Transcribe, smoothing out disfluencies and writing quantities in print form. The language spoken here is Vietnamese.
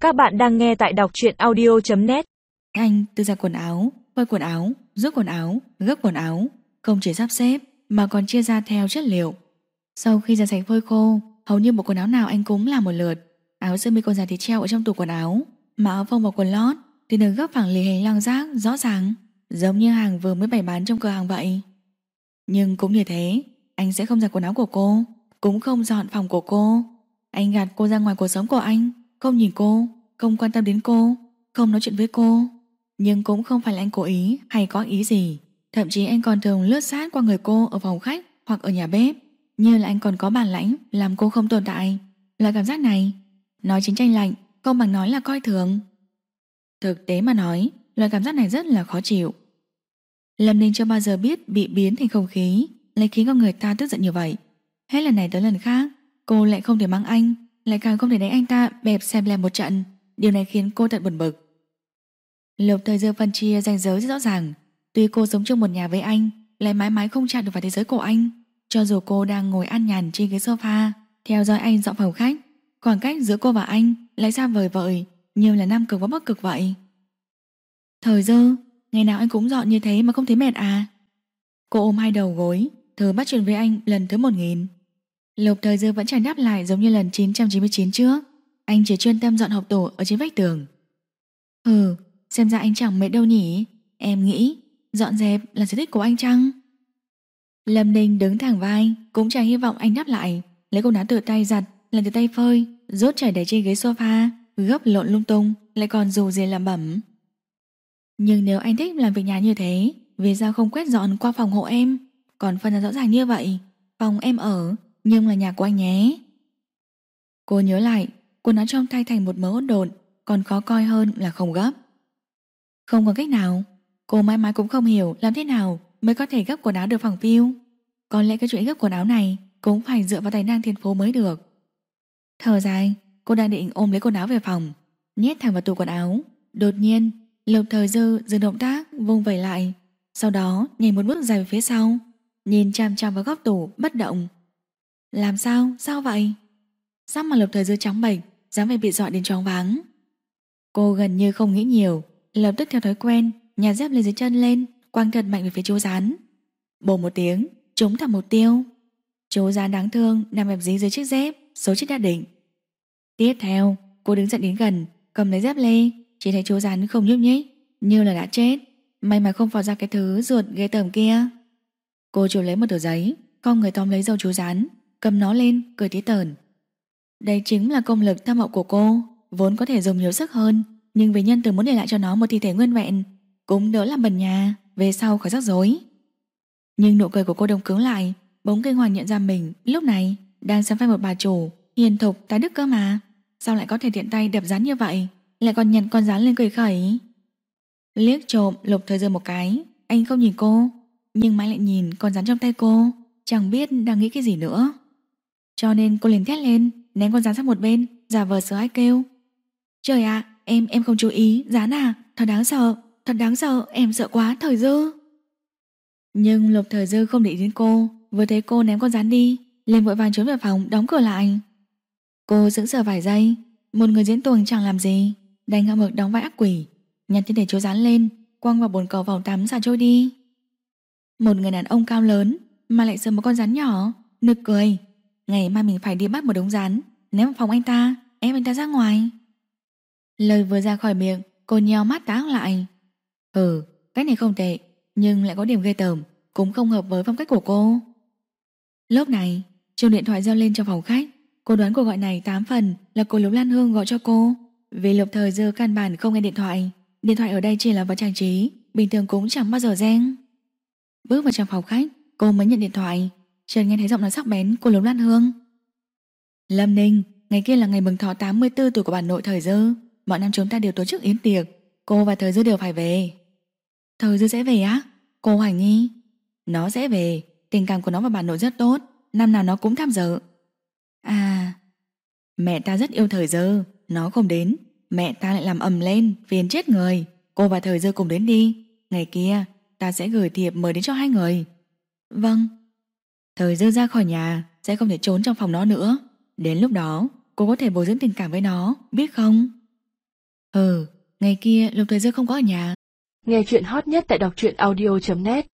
Các bạn đang nghe tại đọc truyện audio.net. Anh tự giặt quần áo, phơi quần áo, rút quần áo, gấp quần áo, không chỉ sắp xếp mà còn chia ra theo chất liệu. Sau khi giặt sạch phơi khô, hầu như bộ quần áo nào anh cũng làm một lượt. Áo sơ mi quần dài thì treo ở trong tủ quần áo, mà áo phông và quần lót thì được gấp phẳng lì hành lang rác rõ ràng, giống như hàng vừa mới bày bán trong cửa hàng vậy. Nhưng cũng như thế, anh sẽ không giặt quần áo của cô, cũng không dọn phòng của cô. Anh gạt cô ra ngoài cuộc sống của anh, không nhìn cô, không quan tâm đến cô, không nói chuyện với cô. Nhưng cũng không phải là anh cố ý hay có ý gì. Thậm chí anh còn thường lướt sát qua người cô ở phòng khách hoặc ở nhà bếp, như là anh còn có bản lãnh làm cô không tồn tại. Loại cảm giác này, nói chiến tranh lạnh không bằng nói là coi thường. Thực tế mà nói, loại cảm giác này rất là khó chịu. Lâm Ninh chưa bao giờ biết bị biến thành không khí lại khiến con người ta tức giận như vậy. Hết lần này tới lần khác, cô lại không thể mắng anh, lại càng không thể đánh anh ta bẹp xem lem một trận. Điều này khiến cô thật buồn bực. Lục Thời Dương phân chia ranh giới rất rõ ràng. Tuy cô sống chung một nhà với anh, lại mãi mãi không chạm được vào thế giới của anh. Cho dù cô đang ngồi an nhàn trên ghế sofa theo dõi anh dọn phòng khách, khoảng cách giữa cô và anh lại xa vời vợi, như là nam cực và bắc cực vậy. Thời Dư, ngày nào anh cũng dọn như thế mà không thấy mệt à? Cô ôm hai đầu gối, thử bắt chuyện với anh lần thứ 1000. Lục Thời Dư vẫn chẳng đáp lại giống như lần 999 trước. Anh chỉ chuyên tâm dọn hộp tủ ở trên vách tường. Xem ra anh chẳng mệt đâu nhỉ. Em nghĩ dọn dẹp là sở thích của anh chăng? Lâm Ninh đứng thẳng vai, cũng chẳng hy vọng anh đáp lại. Lấy quần áo tự tay giặt, lần từ tay phơi, rốt chảy đầy trên ghế sofa, gấp lộn lung tung, lại còn dù gì làm bẩm. Nhưng nếu anh thích làm việc nhà như thế, vì sao không quét dọn qua phòng hộ em? Còn phần là rõ ràng như vậy, phòng em ở nhưng là nhà của anh nhé. Cô nhớ lại, quần áo trong tay thành một mớ hỗn độn, còn khó coi hơn là không gấp. Không có cách nào, cô mãi mãi cũng không hiểu làm thế nào mới có thể gấp quần áo được phẳng phiu. Có lẽ cái chuyện gấp quần áo này cũng phải dựa vào tài năng thiên phú mới được. Thở dài, cô đang định ôm lấy quần áo về phòng, nhét thẳng vào tủ quần áo. Đột nhiên, Lục Thời Dư dừng động tác, vung vẩy lại, sau đó nhảy một bước dài về phía sau, nhìn chằm chằm vào góc tủ bất động. Làm sao? Sao vậy? Sắc mặt Lục Thời Dư trắng bệch, dáng vẻ bị dọa đến choáng váng. Cô gần như không nghĩ nhiều, lập tức theo thói quen nhặt dép lên dưới chân lên, quăng thật mạnh về phía chú rán. Bổ một tiếng, trúng thẳng mục tiêu. Chú rán đáng thương nằm bẹp dí dưới chiếc dép, số chết đã định. Tiếp theo, cô đứng dậy đến gần, cầm lấy dép lê, chỉ thấy chú rán không nhúc nhích, như là đã chết. May mà không phọt ra cái thứ ruột ghê tởm kia. Cô chụp lấy một tờ giấy, con người tóm lấy dầu chú rán, cầm nó lên, cười tí tởn. Đây chính là công lực thâm hậu của cô, vốn có thể dùng nhiều sức hơn, nhưng vì nhân từ muốn để lại cho nó một thi thể nguyên vẹn, cũng đỡ làm bẩn nhà, về sau khỏi rắc rối. Nhưng nụ cười của cô đông cứng lại, bỗng kinh hoàng nhận ra mình lúc này đang sắm vai một bà chủ hiền thục tài đức cơ mà, sao lại có thể tiện tay đập rán như vậy, lại còn nhặt con rán lên cười khẩy. Liếc trộm Lục Thời Dư một cái, anh không nhìn cô, nhưng mãi lại nhìn con rán trong tay cô, chẳng biết đang nghĩ cái gì nữa. Cho nên cô liền thét lên, ném con rán sang một bên, giả vờ sợ hãi kêu: Trời ạ, em không chú ý, rán à, thật đáng sợ, em sợ quá Thời Dư. Nhưng Lục Thời Dư không để ý đến cô, vừa thấy cô ném con rán đi, liền vội vàng trốn vào phòng đóng cửa lại. Cô sững sờ vài giây, một người diễn tuồng chẳng làm gì, đành ngậm mực đóng vai ác quỷ, nhặt thi thể chú rán lên, quăng vào bồn cầu phòng tắm xả trôi đi. Một người đàn ông cao lớn mà lại sợ một con rắn nhỏ, nực cười. Ngày mai mình phải đi bắt một đống rắn, ném vào phòng anh ta, ép anh ta ra ngoài. Lời vừa ra khỏi miệng, cô nheo mắt tá lại. Cách này không tệ, nhưng lại có điểm ghê tởm, cũng không hợp với phong cách của cô. Lúc này, chuông điện thoại reo lên trong phòng khách. Cô đoán cuộc gọi này 8 phần là cô Lục Lan Hương gọi cho cô, vì Lục Thời Dư căn bản không nghe điện thoại. Điện thoại ở đây chỉ là vật trang trí, bình thường cũng chẳng bao giờ reng. Bước vào trong phòng khách, cô mới nhận điện thoại, chợt nghe thấy giọng nói sắc bén của Lục Lan Hương. Lâm Ninh, ngày kia là ngày mừng thọ 84 tuổi của bà nội Thời Dư, mọi năm chúng ta đều tổ chức yến tiệc, cô và Thời Dư đều phải về. Thời Dư sẽ về á? Cô hoài nghi. Nó sẽ về, tình cảm của nó và bà nội rất tốt, năm nào nó cũng tham dự. À, mẹ ta rất yêu Thời Dư, nó không đến, mẹ ta lại làm ầm lên, phiền chết người. Cô và Thời Dư cùng đến đi, ngày kia ta sẽ gửi thiệp mời đến cho hai người. Vâng. Thời Dư ra khỏi nhà sẽ không thể trốn trong phòng nó nữa. Đến lúc đó cô có thể bồi dưỡng tình cảm với nó, biết không? Ngày kia Lục Thời Dương không có ở nhà. Nghe chuyện hot nhất tại đọc truyện audio.net